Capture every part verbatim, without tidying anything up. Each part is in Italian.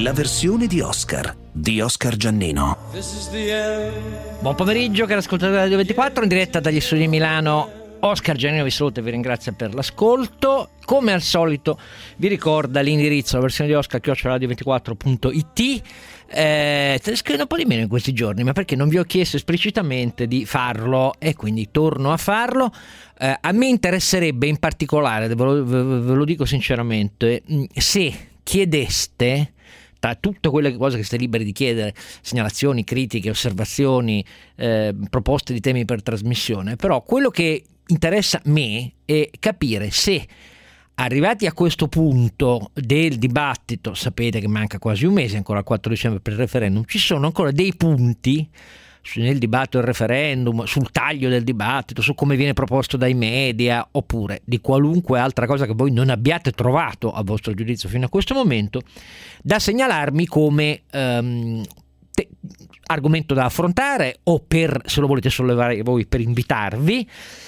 la versione di Oscar di Oscar Giannino. Buon pomeriggio, cari ascoltatori della Radio ventiquattro, in diretta dagli studi di Milano. Oscar Giannino vi saluta e vi ringrazia per l'ascolto. Come al solito vi ricorda l'indirizzo, la versione di Oscar chiocciola radio ventiquattro punto it. Eh, te ne scrivo un po' di meno in questi giorni, ma perché non vi ho chiesto esplicitamente di farlo e quindi torno a farlo. Eh, a me interesserebbe in particolare, ve lo, ve lo dico sinceramente, se chiedeste, tra tutte quelle cose che siete liberi di chiedere, segnalazioni, critiche, osservazioni, eh, proposte di temi per trasmissione, però quello che interessa me è capire se, arrivati a questo punto del dibattito, sapete che manca quasi un mese ancora al quattro dicembre per il referendum, ci sono ancora dei punti nel dibattito del referendum, sul taglio del dibattito, su come viene proposto dai media, oppure di qualunque altra cosa che voi non abbiate trovato a vostro giudizio fino a questo momento, da segnalarmi come um, te- argomento da affrontare, o per, se lo volete sollevare voi, per invitarvi.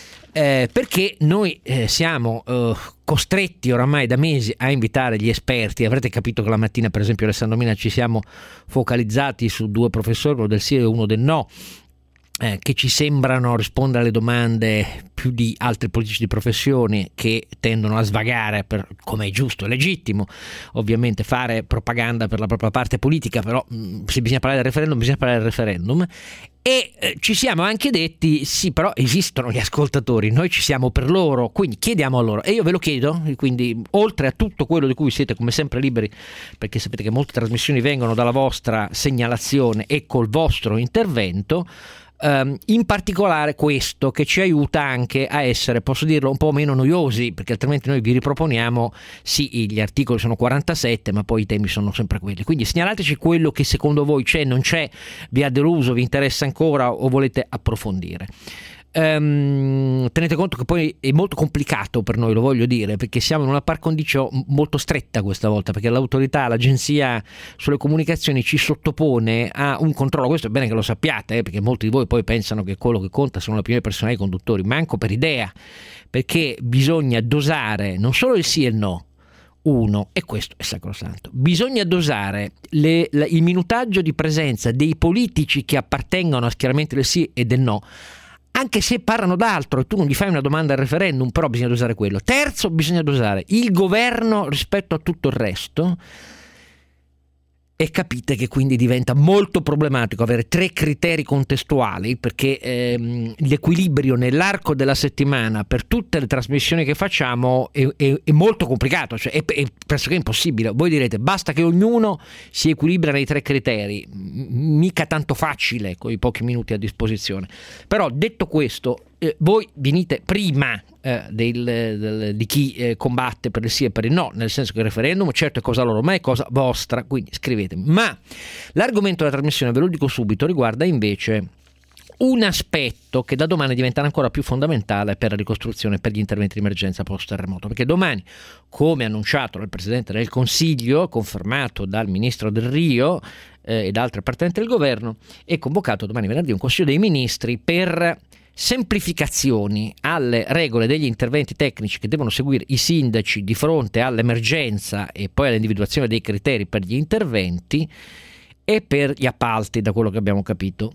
Eh, perché noi eh, siamo eh, costretti oramai da mesi a invitare gli esperti. Avrete capito che la mattina, per esempio, Alessandro Mina, ci siamo focalizzati su due professori, uno del sì e uno del no, eh, che ci sembrano rispondere alle domande più di altri politici di professione, che tendono a svagare, per, come è giusto e legittimo ovviamente fare propaganda per la propria parte politica, però mh, se bisogna parlare del referendum bisogna parlare del referendum. E eh, ci siamo anche detti, sì, però esistono gli ascoltatori, noi ci siamo per loro, quindi chiediamo a loro. E io ve lo chiedo, quindi oltre a tutto quello di cui siete come sempre liberi, perché sapete che molte trasmissioni vengono dalla vostra segnalazione e col vostro intervento, Um, in particolare questo, che ci aiuta anche a essere, posso dirlo, un po' meno noiosi, perché altrimenti noi vi riproponiamo, sì, gli articoli sono quarantasette, ma poi i temi sono sempre quelli. Quindi segnalateci quello che secondo voi c'è, non c'è, vi ha deluso, vi interessa ancora o volete approfondire. Um, tenete conto che poi è molto complicato per noi, lo voglio dire, perché siamo in una par condicio molto stretta questa volta, perché l'autorità, l'agenzia sulle comunicazioni ci sottopone a un controllo. Questo è bene che lo sappiate, eh, perché molti di voi poi pensano che quello che conta sono le opinioni personali dei conduttori. Manco per idea, perché bisogna dosare non solo il sì e il no, uno, e questo è sacrosanto, bisogna dosare le, la, il minutaggio di presenza dei politici che appartengono a schieramenti del sì e del no, anche se parlano d'altro e tu non gli fai una domanda al referendum, però bisogna dosare quello. Terzo, bisogna dosare il governo rispetto a tutto il resto. E capite che quindi diventa molto problematico avere tre criteri contestuali, perché ehm, l'equilibrio nell'arco della settimana per tutte le trasmissioni che facciamo è, è, è molto complicato, cioè è, è pressoché impossibile. Voi direte basta che ognuno si equilibra nei tre criteri, mica tanto facile con i pochi minuti a disposizione. Però detto questo, eh, voi venite prima eh, del, del, di chi eh, combatte per il sì e per il no, nel senso che il referendum certo è cosa loro, ma è cosa vostra, quindi scrivetemi. Ma l'argomento della trasmissione, ve lo dico subito, riguarda invece un aspetto che da domani diventerà ancora più fondamentale per la ricostruzione, per gli interventi di emergenza post terremoto, perché domani, come annunciato dal Presidente del Consiglio, confermato dal Ministro Del Rio eh, e da altri appartenenti del governo, è convocato domani venerdì un Consiglio dei Ministri per semplificazioni alle regole degli interventi tecnici che devono seguire i sindaci di fronte all'emergenza e poi all'individuazione dei criteri per gli interventi e per gli appalti, da quello che abbiamo capito.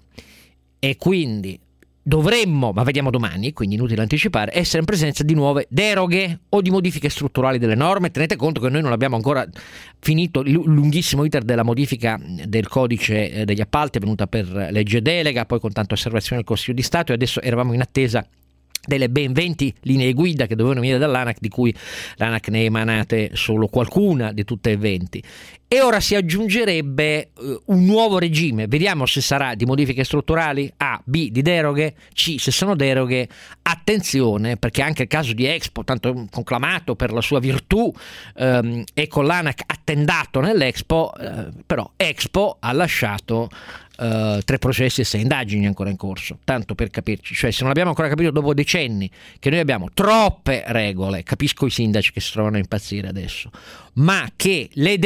E quindi dovremmo, ma vediamo domani, quindi inutile anticipare, essere in presenza di nuove deroghe o di modifiche strutturali delle norme. Tenete conto che noi non abbiamo ancora finito il lunghissimo iter della modifica del codice degli appalti, avvenuta per legge delega, poi con tante osservazioni del Consiglio di Stato, e adesso eravamo in attesa delle ben venti linee guida che dovevano venire dall'ANAC, di cui l'ANAC ne ha emanate solo qualcuna di tutte e venti. E ora si aggiungerebbe uh, un nuovo regime, vediamo se sarà di modifiche strutturali, A, B, di deroghe, C, se sono deroghe, attenzione, perché anche il caso di Expo, tanto conclamato per la sua virtù, um, e con l'ANAC attendato nell'Expo, uh, però Expo ha lasciato Uh, tre processi e sei indagini ancora in corso, tanto per capirci, cioè se non abbiamo ancora capito dopo decenni che noi abbiamo troppe regole, capisco i sindaci che si trovano a impazzire adesso, ma che le deroghe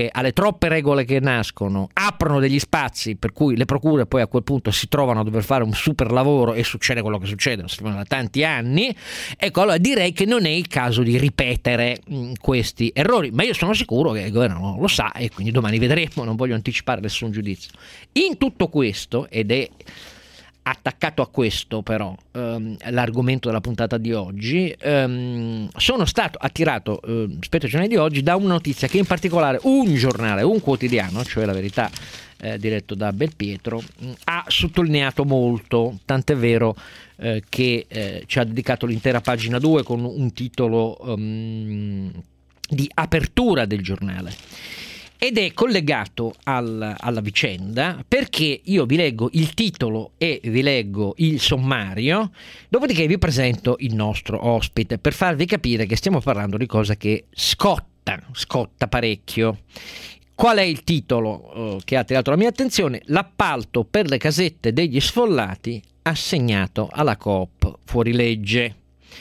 fronte alle troppe regole che nascono, aprono degli spazi per cui le procure poi a quel punto si trovano a dover fare un super lavoro e succede quello che succede, lo sappiamo da tanti anni. Ecco, allora direi che non è il caso di ripetere mh, questi errori, ma io sono sicuro che il governo lo sa e quindi domani vedremo, non voglio anticipare nessun giudizio. In tutto questo, ed è attaccato a questo però ehm, l'argomento della puntata di oggi, ehm, sono stato attirato eh, rispetto ai giornali di oggi da una notizia che in particolare un giornale, un quotidiano, cioè La Verità, eh, diretto da Belpietro, mh, ha sottolineato molto, tant'è vero eh, che eh, ci ha dedicato l'intera pagina due con un titolo um, di apertura del giornale. Ed è collegato al, alla vicenda, perché io vi leggo il titolo e vi leggo il sommario, dopodiché vi presento il nostro ospite per farvi capire che stiamo parlando di cosa che scotta, scotta parecchio. Qual è il titolo eh, che ha attirato la mia attenzione? L'appalto per le casette degli sfollati assegnato alla Coop fuorilegge.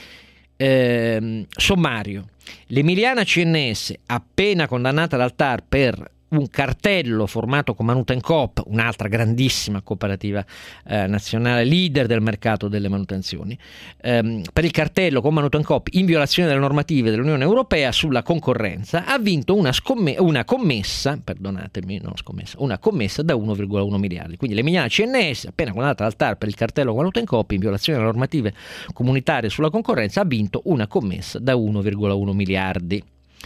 Eh, sommario. L'Emiliana C N S, appena condannata dal T A R per un cartello formato con Manutencoop, un'altra grandissima cooperativa eh, nazionale, leader del mercato delle manutenzioni, ehm, per il cartello con Manutencoop in violazione delle normative dell'Unione Europea sulla concorrenza, ha vinto una, scomm- una commessa, perdonatemi, non scommessa, una commessa da uno virgola uno miliardi. Quindi l'Emiliana C N S, appena condannata dal T A R per il cartello con Manutencoop in violazione delle normative comunitarie sulla concorrenza, ha vinto una commessa da uno virgola uno miliardi.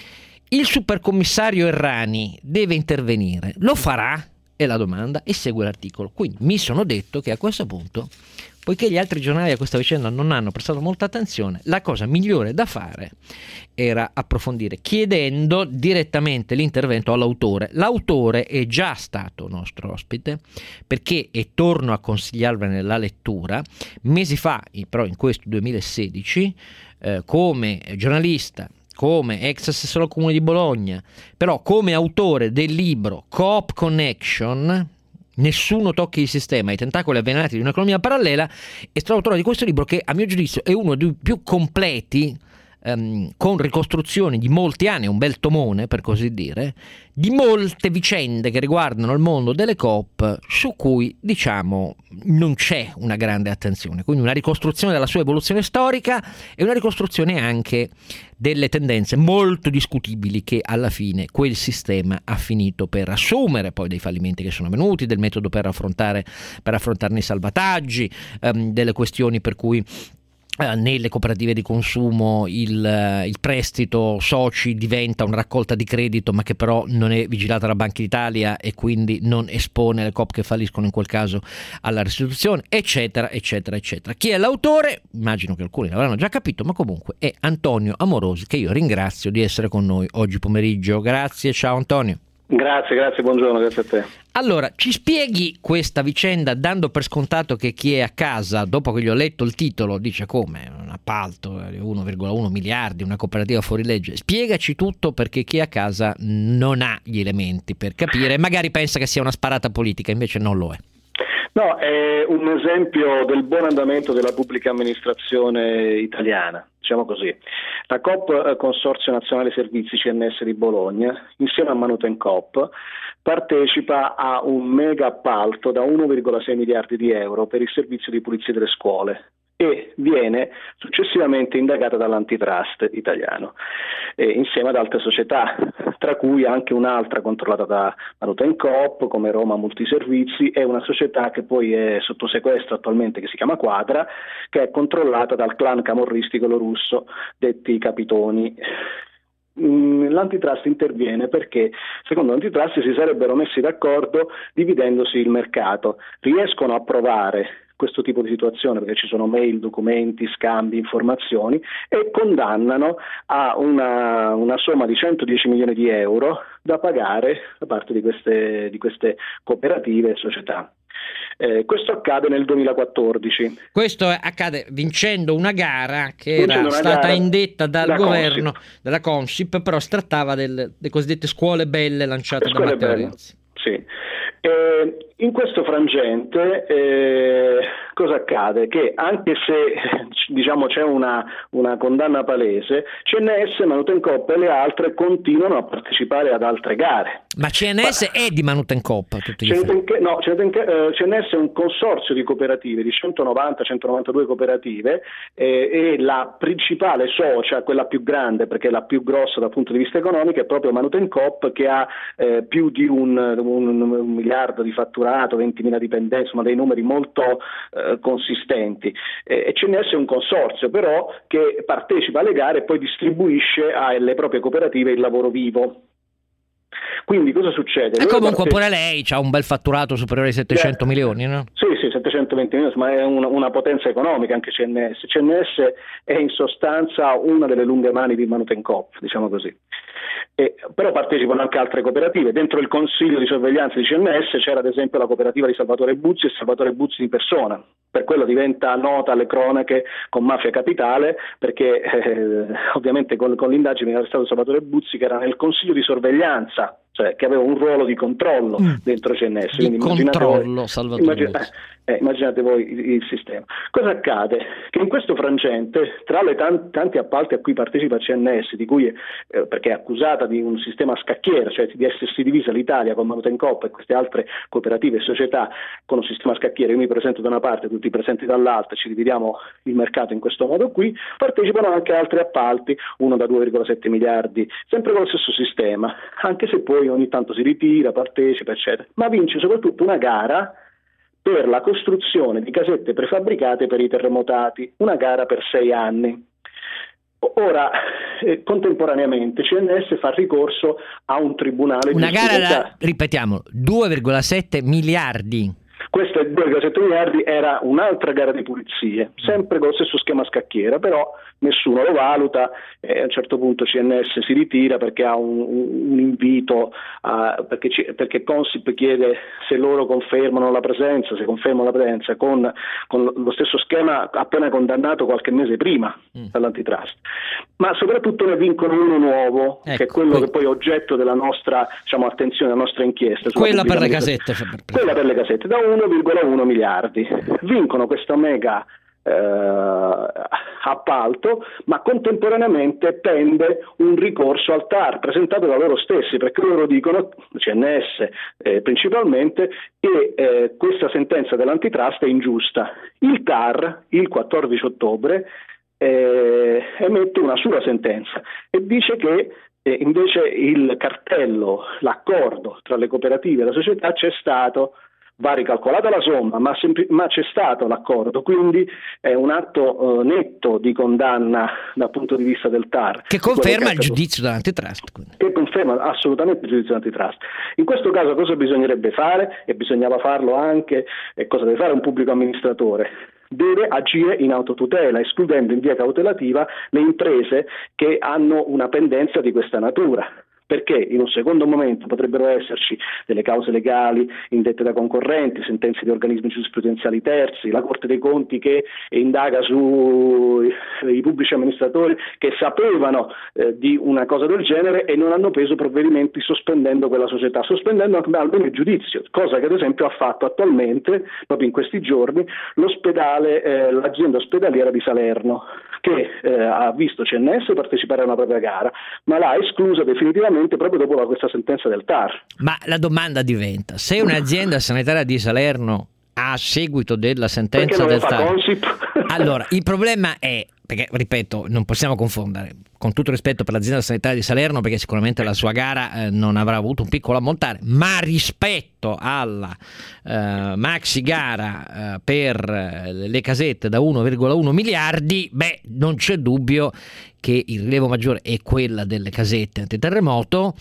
Il supercommissario Errani deve intervenire, lo farà? È la domanda e segue l'articolo. Quindi mi sono detto che a questo punto, poiché gli altri giornali a questa vicenda non hanno prestato molta attenzione, la cosa migliore da fare era approfondire, chiedendo direttamente l'intervento all'autore. L'autore è già stato nostro ospite, perché, e torno a consigliarvene la lettura, mesi fa, però in questo duemilasedici, eh, come giornalista, come ex assessore al Comune di Bologna, però come autore del libro Coop Connection, Nessuno tocchi il sistema, i tentacoli avvelenati di un'economia parallela, è stato autore di questo libro che a mio giudizio è uno dei più completi, ehm, con ricostruzioni di molti anni, un bel tomone per così dire, di molte vicende che riguardano il mondo delle Coop su cui diciamo non c'è una grande attenzione, quindi una ricostruzione della sua evoluzione storica e una ricostruzione anche delle tendenze molto discutibili che alla fine quel sistema ha finito per assumere, poi dei fallimenti che sono venuti, del metodo per affrontare per affrontarne i salvataggi, ehm, delle questioni per cui nelle cooperative di consumo il, il prestito soci diventa una raccolta di credito, ma che però non è vigilata da Banca d'Italia e quindi non espone le Coop che falliscono in quel caso alla restituzione, eccetera eccetera eccetera. Chi è l'autore? Immagino che alcuni l'avranno già capito, ma comunque è Antonio Amorosi, che io ringrazio di essere con noi oggi pomeriggio. Grazie, ciao Antonio. Grazie, grazie, buongiorno, grazie a te. Allora, ci spieghi questa vicenda dando per scontato che chi è a casa, dopo che gli ho letto il titolo, dice come un appalto di uno virgola uno miliardi, una cooperativa fuorilegge. Spiegaci tutto, perché chi è a casa non ha gli elementi per capire, magari pensa che sia una sparata politica, invece non lo è. No, è un esempio del buon andamento della pubblica amministrazione italiana, diciamo così. La Coop, Consorzio Nazionale Servizi C N S di Bologna, insieme a Manutencoop, partecipa a un mega appalto da uno virgola sei miliardi di euro per il servizio di pulizia delle scuole e viene successivamente indagata dall'antitrust italiano, eh, insieme ad altre società, tra cui anche un'altra controllata da Manutencoop come Roma Multiservizi, e una società che poi è sotto sequestro attualmente che si chiama Quadra, che è controllata dal clan camorristico russo detti Capitoni. L'antitrust interviene perché secondo l'antitrust si sarebbero messi d'accordo dividendosi il mercato, riescono a provare questo tipo di situazione perché ci sono mail, documenti, scambi, informazioni, e condannano a una, una somma di centodieci milioni di euro da pagare da parte di queste, di queste cooperative e società. Eh, questo accade nel duemilaquattordici. Questo accade vincendo una gara che vincendo era stata gara indetta dal da governo, Consip. della Consip, però si trattava delle, delle cosiddette scuole belle lanciate scuole da Matteo belle. Renzi. Sì. Eh, In questo frangente eh, cosa accade? Che anche se diciamo c'è una, una condanna palese, C N S, Manutencoop e le altre continuano a partecipare ad altre gare. Ma C N S Ma... è di Manutencoop? No, C N S è un consorzio di cooperative, di centonovanta centonovantadue cooperative, eh, e la principale socia, quella più grande perché è la più grossa dal punto di vista economico, è proprio Manutencoop, che ha eh, più di un, un, un miliardo di fatturato, ventimila dipendenti, insomma dei numeri molto eh, consistenti. Eh, e C N S è un consorzio però che partecipa alle gare e poi distribuisce alle proprie cooperative il lavoro vivo. Quindi cosa succede? E comunque pure lei ha un bel fatturato superiore ai settecento milioni, no? Sì, sì, settecentoventi milioni, ma è una, una potenza economica anche C N S. C N S è in sostanza una delle lunghe mani di Manutencoop, diciamo così. E, però partecipano anche altre cooperative. Dentro il consiglio di sorveglianza di C N S c'era ad esempio la cooperativa di Salvatore Buzzi e Salvatore Buzzi in persona. Per quello diventa nota alle cronache con Mafia Capitale, perché eh, ovviamente con, con l'indagine era stato Salvatore Buzzi, che era nel consiglio di sorveglianza, cioè che aveva un ruolo di controllo mm. dentro C N S. Di controllo, voi, Salvatore immagina, eh, immaginate voi il, il sistema. Cosa accade? Che in questo frangente, tra le tanti, tanti appalti a cui partecipa C N S, di cui eh, perché è accusata di un sistema scacchiere, cioè di essersi divisa l'Italia con Manutencoop e queste altre cooperative e società con un sistema scacchiere, io mi presento da una parte, tutti presenti dall'altra, ci dividiamo il mercato in questo modo qui, partecipano anche altri appalti, uno da due virgola sette miliardi, sempre con lo stesso sistema, anche se poi ogni tanto si ritira, partecipa, eccetera. Ma vince soprattutto una gara per la costruzione di casette prefabbricate per i terremotati, una gara per sei anni. Ora, eh, contemporaneamente, C N S fa ricorso a un tribunale una di gara da, ripetiamo, due virgola sette miliardi. Questa due virgola sette miliardi era un'altra gara di pulizie, sempre con lo stesso schema scacchiera, però nessuno lo valuta e a un certo punto C N S si ritira perché ha un, un invito, a, perché, ci, perché Consip chiede se loro confermano la presenza, se confermano la presenza con, con lo stesso schema appena condannato qualche mese prima mm. dall'antitrust. Ma soprattutto ne vincono uno nuovo, ecco, che è quello que- che poi è oggetto della nostra, diciamo, attenzione, della nostra inchiesta. Quella per le casette. Quella per le casette, da uno virgola uno miliardi. Vincono questa mega eh, appalto, ma contemporaneamente pende un ricorso al T A R presentato da loro stessi, perché loro dicono, C N S eh, principalmente, che eh, questa sentenza dell'antitrust è ingiusta. Il T A R, il quattordici ottobre, eh, emette una sua sentenza e dice che eh, invece il cartello, l'accordo tra le cooperative e la società c'è stato, va ricalcolata la somma, ma, sempl- ma c'è stato l'accordo, quindi è un atto eh, netto di condanna dal punto di vista del T A R. Che conferma il giudizio dell'antitrust. Quindi. Che conferma assolutamente il giudizio dell'antitrust. In questo caso cosa bisognerebbe fare? E bisognava farlo anche, e cosa deve fare un pubblico amministratore? Deve agire in autotutela, escludendo in via cautelativa le imprese che hanno una pendenza di questa natura. Perché in un secondo momento potrebbero esserci delle cause legali indette da concorrenti, sentenze di organismi giurisprudenziali terzi, la Corte dei Conti che indaga sui pubblici amministratori che sapevano eh, di una cosa del genere e non hanno preso provvedimenti sospendendo quella società, sospendendo almeno il giudizio, cosa che ad esempio ha fatto attualmente, proprio in questi giorni, l'ospedale, eh, l'azienda ospedaliera di Salerno, che eh, ha visto C N S partecipare a una propria gara, ma l'ha esclusa definitivamente proprio dopo questa sentenza del T A R. Ma la domanda diventa: se un'azienda sanitaria di Salerno a seguito della sentenza del T A R, allora il problema è, perché ripeto, non possiamo confondere, con tutto rispetto per l'azienda sanitaria di Salerno, perché sicuramente la sua gara eh, non avrà avuto un piccolo ammontare, ma rispetto alla eh, maxi gara eh, per le casette da uno virgola uno miliardi, beh, non c'è dubbio che il rilievo maggiore è quella delle casette antiterremoto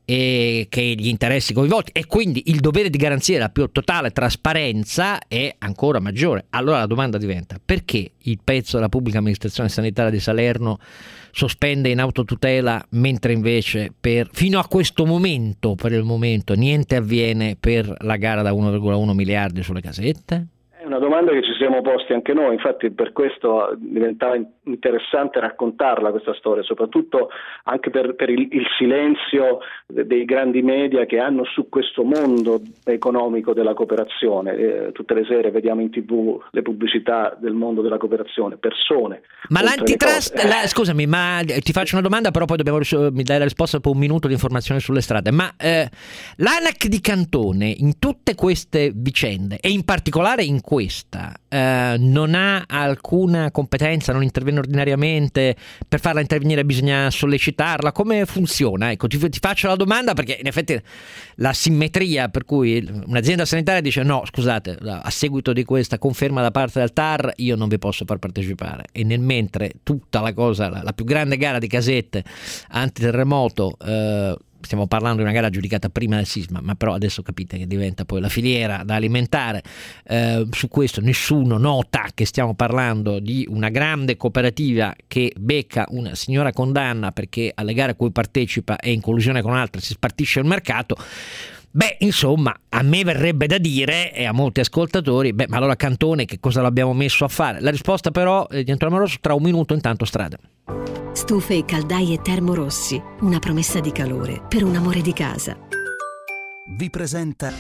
e che gli interessi coinvolti e quindi il dovere di garanzia della più totale trasparenza è ancora maggiore. Allora la domanda diventa: perché il pezzo della pubblica amministrazione sanitaria di Salerno sospende in autotutela, mentre invece per fino a questo momento, per il momento, niente avviene per la gara da uno virgola uno miliardi sulle casette? È Una domanda che ci siamo posti anche noi, infatti per questo diventava interessante raccontarla questa storia, soprattutto anche per, per il, il silenzio dei grandi media che hanno su questo mondo economico della cooperazione. Eh, tutte le sere vediamo in tv le pubblicità del mondo della cooperazione, persone. Ma l'antitrust, la, scusami, ma ti faccio una domanda, però poi dobbiamo mi dai la risposta dopo un minuto di informazione sulle strade. Ma eh, l'ANAC di Cantone in tutte queste vicende e in particolare in questa eh, non ha alcuna competenza, non interviene ordinariamente? Per farla intervenire bisogna sollecitarla? Come funziona? Ecco, ti, ti faccio la domanda perché in effetti la simmetria per cui un'azienda sanitaria dice no, scusate, a seguito di questa conferma da parte del T A R io non vi posso far partecipare, e nel mentre tutta la cosa, la, la più grande gara di casette antiterremoto, eh, stiamo parlando di una gara giudicata prima del sisma, ma però adesso capite che diventa poi la filiera da alimentare, eh, su questo nessuno nota che stiamo parlando di una grande cooperativa che becca una signora condanna perché alle gare a cui partecipa e in collusione con altre si spartisce il mercato. Beh, insomma, a me verrebbe da dire, e a molti ascoltatori, beh, ma allora Cantone che cosa l'abbiamo messo a fare? La risposta però eh, di Antonio Amoroso tra un minuto, intanto strada. Stufe e caldaie Termorossi, una promessa di calore per un amore di casa. Vi presenta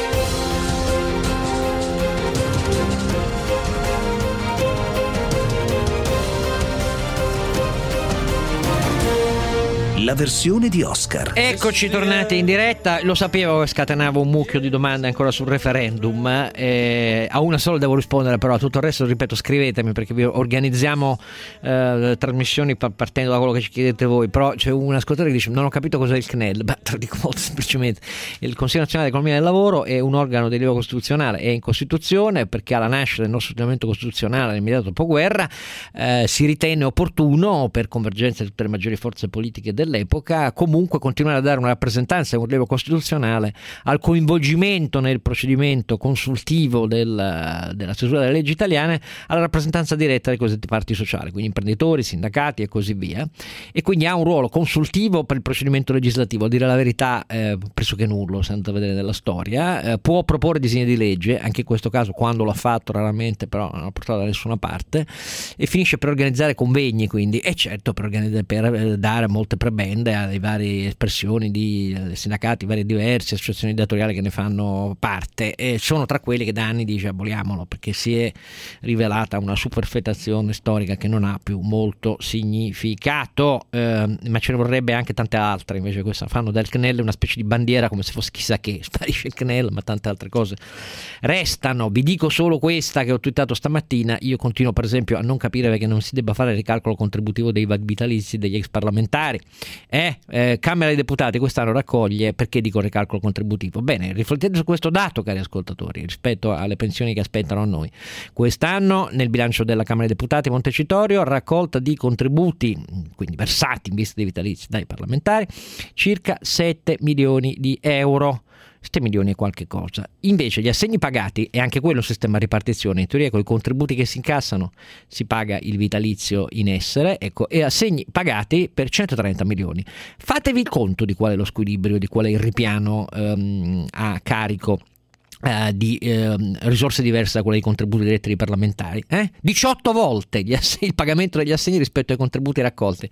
la versione di Oscar. Eccoci tornati in diretta. Lo sapevo che scatenavo un mucchio di domande ancora sul referendum, eh, a una sola devo rispondere, però a tutto il resto ripeto scrivetemi perché vi organizziamo eh, trasmissioni partendo da quello che ci chiedete voi. Però c'è un ascoltatore che dice non ho capito cos'è il C N E L. Beh, te lo dico molto semplicemente: il Consiglio Nazionale di Economia del Lavoro è un organo di livello costituzionale, è in Costituzione perché alla nascita del nostro ordinamento costituzionale nell'immediato dopoguerra eh, si ritenne opportuno, per convergenza di tutte le maggiori forze politiche dell'epoca, comunque continuare a dare una rappresentanza a un livello costituzionale al coinvolgimento nel procedimento consultivo del, della stesura delle leggi italiane, alla rappresentanza diretta delle cosiddetti parti sociali, quindi imprenditori, sindacati e così via, e quindi ha un ruolo consultivo per il procedimento legislativo, a dire la verità eh, pressoché nullo, senza vedere nella storia. Eh, può proporre disegni di legge, anche in questo caso quando l'ha fatto raramente, però non l'ha portato da nessuna parte, e finisce per organizzare convegni, quindi, e certo per, per eh, dare molte prebende alle varie espressioni di eh, sindacati, varie diverse associazioni datoriali che ne fanno parte, e sono tra quelli che da anni dice aboliamolo perché si è rivelata una superfetazione storica che non ha più molto significato, eh, ma ce ne vorrebbe anche tante altre. Invece questa fanno del C N E L una specie di bandiera come se fosse chissà che, sparisce il C N E L ma tante altre cose restano. Vi dico solo questa che ho twittato stamattina: io continuo per esempio a non capire perché non si debba fare il ricalcolo contributivo dei vitalizi degli ex parlamentari. Eh, eh, Camera dei Deputati quest'anno raccoglie, perché dico ricalcolo contributivo? Bene, riflettete su questo dato, cari ascoltatori, rispetto alle pensioni che aspettano a noi. Quest'anno nel bilancio della Camera dei Deputati Montecitorio, raccolta di contributi, quindi versati in vista dei vitalizi dai parlamentari, circa sette milioni di euro. sette milioni e qualche cosa. Invece gli assegni pagati, e anche quello sistema ripartizione, in teoria con i contributi che si incassano si paga il vitalizio in essere, ecco, e assegni pagati per centotrenta milioni. Fatevi il conto di qual è lo squilibrio, di qual è il ripiano ehm, a carico Uh, di uh, risorse diverse da quelle dei contributi diretti dei parlamentari, eh? diciotto volte gli assegni, il pagamento degli assegni rispetto ai contributi raccolti.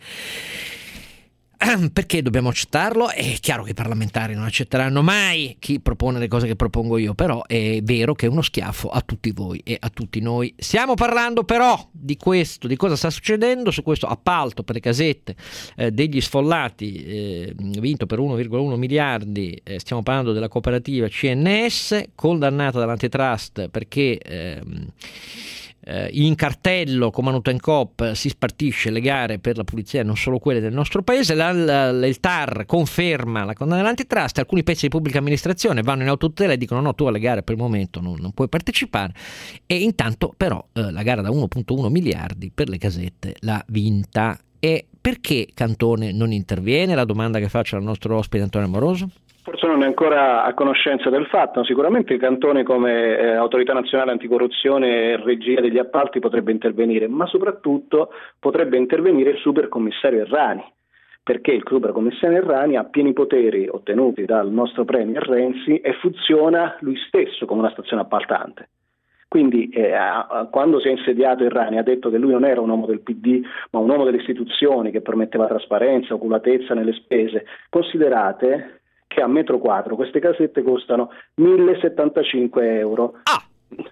Perché dobbiamo accettarlo? È chiaro che i parlamentari non accetteranno mai chi propone le cose che propongo io, però è vero che è uno schiaffo a tutti voi e a tutti noi. Stiamo parlando però di questo, di cosa sta succedendo su questo appalto per le casette eh, degli sfollati eh, vinto per uno virgola uno miliardi. Eh, stiamo parlando della cooperativa C N S, condannata dall'antitrust perché ehm, Uh, in cartello con Manutencoop si spartisce le gare per la pulizia, non solo quelle del nostro paese. La, la, il T A R conferma la condanna dell'antitrust. Alcuni pezzi di pubblica amministrazione vanno in autotutela e dicono no, tu alle gare per il momento non, non puoi partecipare, e intanto però uh, la gara da uno virgola uno miliardi per le casette l'ha vinta. E perché Cantone non interviene? La domanda che faccio al nostro ospite Antonio Amoroso. Forse non è ancora a conoscenza del fatto, sicuramente il Cantone come eh, autorità nazionale anticorruzione e regia degli appalti potrebbe intervenire, ma soprattutto potrebbe intervenire il supercommissario Errani, perché il supercommissario Errani ha pieni poteri ottenuti dal nostro premier Renzi e funziona lui stesso come una stazione appaltante. Quindi eh, quando si è insediato Errani ha detto che lui non era un uomo del P D ma un uomo delle istituzioni che permetteva trasparenza, oculatezza nelle spese. Considerate che a metro quadro queste casette costano mille settantacinque euro. Ah.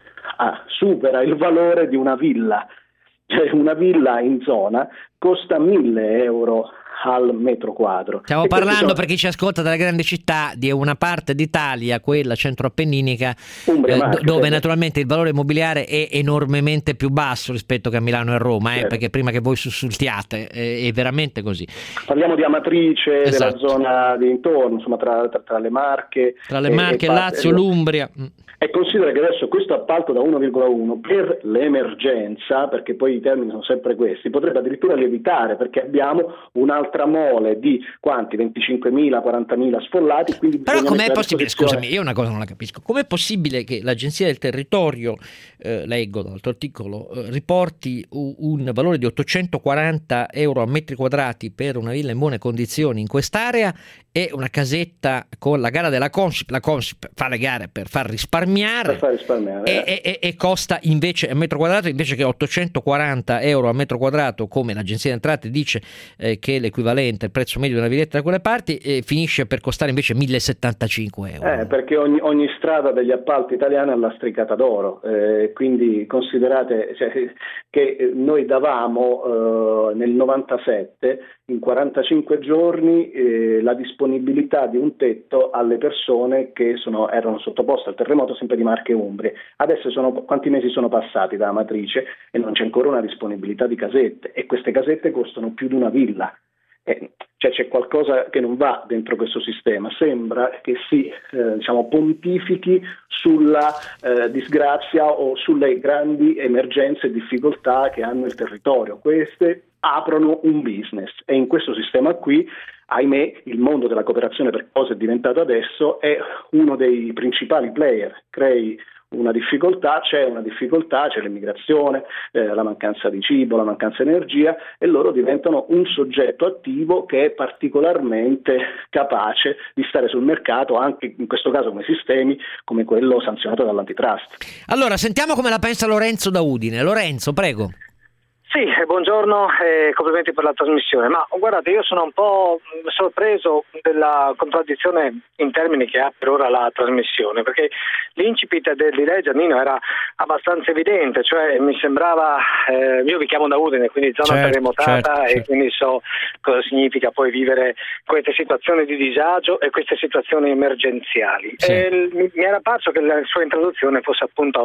Ah, supera il valore di una villa. Cioè una villa in zona costa mille euro al metro quadro. Stiamo e parlando, sono... per chi ci ascolta dalle grandi città, di una parte d'Italia, quella centro-appenninica, Umbria, eh, Marche, dove certo. naturalmente il valore immobiliare è enormemente più basso rispetto che a Milano e Roma, eh, Certo. perché prima che voi sussultiate eh, è veramente così. Parliamo di Amatrice, Esatto. della zona di intorno, insomma tra, tra, tra le Marche. Tra le e, Marche, e parte- Lazio, l'Umbria. E considera che adesso questo appalto da uno virgola uno per l'emergenza, perché poi i termini sono sempre questi, potrebbe addirittura lievitare, perché abbiamo un'altra mole di quanti? venticinquemila, quarantamila sfollati. Quindi Però bisogna com'è mettere a possibile, disposizione- scusami, io una cosa non la capisco, com'è possibile che l'Agenzia del Territorio, eh, leggo dall'altro articolo, eh, riporti u- un valore di ottocentoquaranta euro a metri quadrati per una villa in buone condizioni in quest'area e una casetta con la gara della Consip, la Consip fa le gare per far risparmiare, per far risparmiare, e, eh. e, e costa invece a metro quadrato, invece che ottocentoquaranta euro a metro quadrato, come l'Agenzia delle Entrate dice eh, che è l'equivalente, il prezzo medio di una villetta da quelle parti, eh, finisce per costare invece millesettantacinque euro. Eh, perché ogni, ogni strada degli appalti italiani ha la stricata d'oro, eh, quindi considerate cioè, che noi davamo eh, nel novantasette in quarantacinque giorni eh, la disponibilità di un tetto alle persone che sono, erano sottoposte al terremoto sempre di Marche e Umbria. Adesso sono, quanti mesi sono passati da Amatrice e non c'è ancora una disponibilità di casette, e queste casette costano più di una villa. Eh, cioè c'è qualcosa che non va dentro questo sistema, sembra che si eh, diciamo pontifichi sulla eh, disgrazia o sulle grandi emergenze e difficoltà che hanno il territorio. Queste aprono un business, e in questo sistema qui, ahimè, il mondo della cooperazione, per cosa è diventato adesso, è uno dei principali player. Crei una difficoltà, c'è una difficoltà, c'è l'immigrazione, eh, la mancanza di cibo, la mancanza di energia, e loro diventano un soggetto attivo che è particolarmente capace di stare sul mercato, anche in questo caso come sistemi come quello sanzionato dall'antitrust. Allora, sentiamo come la pensa Lorenzo da Udine. Lorenzo, prego. Sì, buongiorno e complimenti per la trasmissione, ma guardate, io sono un po' sorpreso della contraddizione in termini che ha per ora la trasmissione, perché l'incipit dell'idea di Giannino era abbastanza evidente, cioè mi sembrava, eh, io vi chiamo da Udine, quindi zona certo, terremotata, certo, e certo. quindi so cosa significa poi vivere queste situazioni di disagio e queste situazioni emergenziali. Sì. E mi, mi era parso che la sua introduzione fosse appunto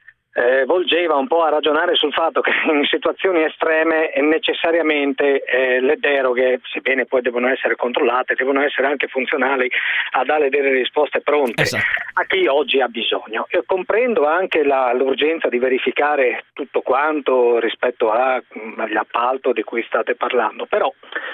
Eh, volgeva un po' a ragionare sul fatto che in situazioni estreme eh, necessariamente eh, le deroghe, sebbene poi devono essere controllate, devono essere anche funzionali a dare delle risposte pronte Esatto. a chi oggi ha bisogno. Io comprendo anche la, l'urgenza di verificare tutto quanto rispetto a, mh, all'appalto di cui state parlando, però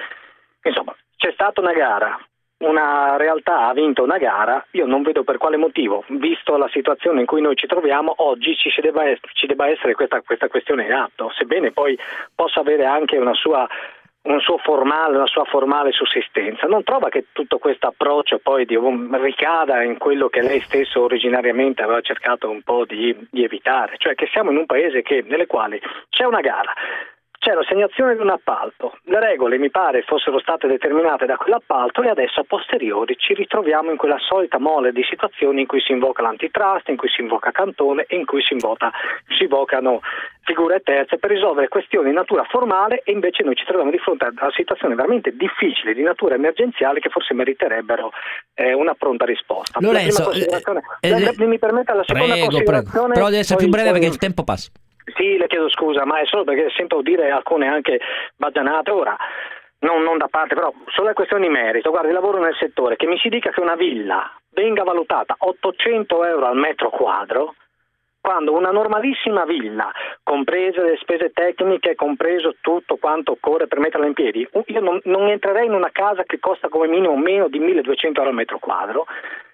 insomma c'è stata una gara, una realtà ha vinto una gara, io non vedo per quale motivo, visto la situazione in cui noi ci troviamo oggi, ci, debba, ci debba essere questa, questa questione in atto, sebbene poi possa avere anche una sua, un suo formale, una sua formale sussistenza. Non trova che tutto questo approccio poi di, um, ricada in quello che lei stesso originariamente aveva cercato un po' di, di evitare, cioè che siamo in un paese che, nelle quali c'è una gara, c'è l'assegnazione di un appalto, le regole mi pare fossero state determinate da quell'appalto, e adesso a posteriori ci ritroviamo in quella solita mole di situazioni in cui si invoca l'antitrust, in cui si invoca Cantone e in cui si, invota, si invocano figure terze per risolvere questioni di natura formale, e invece noi ci troviamo di fronte a situazioni veramente difficili di natura emergenziale che forse meriterebbero eh, una pronta risposta. Lorenzo, la eh, la, eh, mi permetta la seconda prego, considerazione, prego. Però deve essere poi, più breve poi... perché il tempo passa. Sì, le chiedo scusa, ma è solo perché sento dire alcune anche baggianate. Ora, non, non da parte, però sulle questioni di merito, guardi, lavoro nel settore, che mi si dica che una villa venga valutata ottocento euro al metro quadro, quando una normalissima villa, comprese le spese tecniche, compreso tutto quanto occorre per metterla in piedi, io non, non entrerei in una casa che costa come minimo meno di milleduecento euro al metro quadro,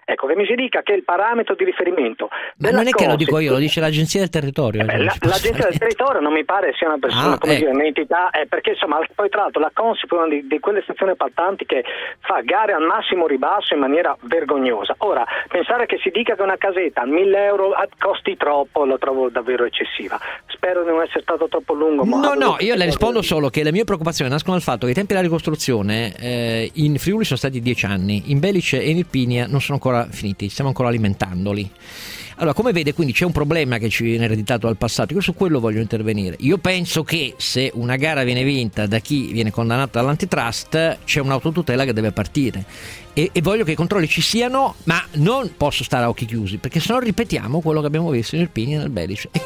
Ecco, che mi si dica che il parametro di riferimento ma non è che lo dico io, lo dice l'Agenzia del Territorio. Eh beh, la, l'Agenzia del Territorio non mi pare sia una persona, ah, come eh. dire, un'entità, eh, perché insomma poi tra l'altro la Consip è una di, di quelle stazioni appaltanti che fa gare al massimo ribasso in maniera vergognosa. Ora, pensare che si dica che una casetta a mille euro costi troppo lo trovo davvero eccessiva. Spero di non essere stato troppo lungo. Ma no, no, io le rispondo solo che le mie preoccupazioni nascono dal fatto che i tempi della ricostruzione eh, in Friuli sono stati dieci anni, in Belice e in Irpinia non sono ancora finiti, stiamo ancora alimentandoli. Allora, come vede, quindi c'è un problema che ci viene ereditato dal passato. Io su quello voglio intervenire. Io penso che se una gara viene vinta da chi viene condannato dall'antitrust, c'è un'autotutela che deve partire. E, e voglio che i controlli ci siano, ma non posso stare a occhi chiusi, perché sennò ripetiamo quello che abbiamo visto in Irpinia e nel Belice. E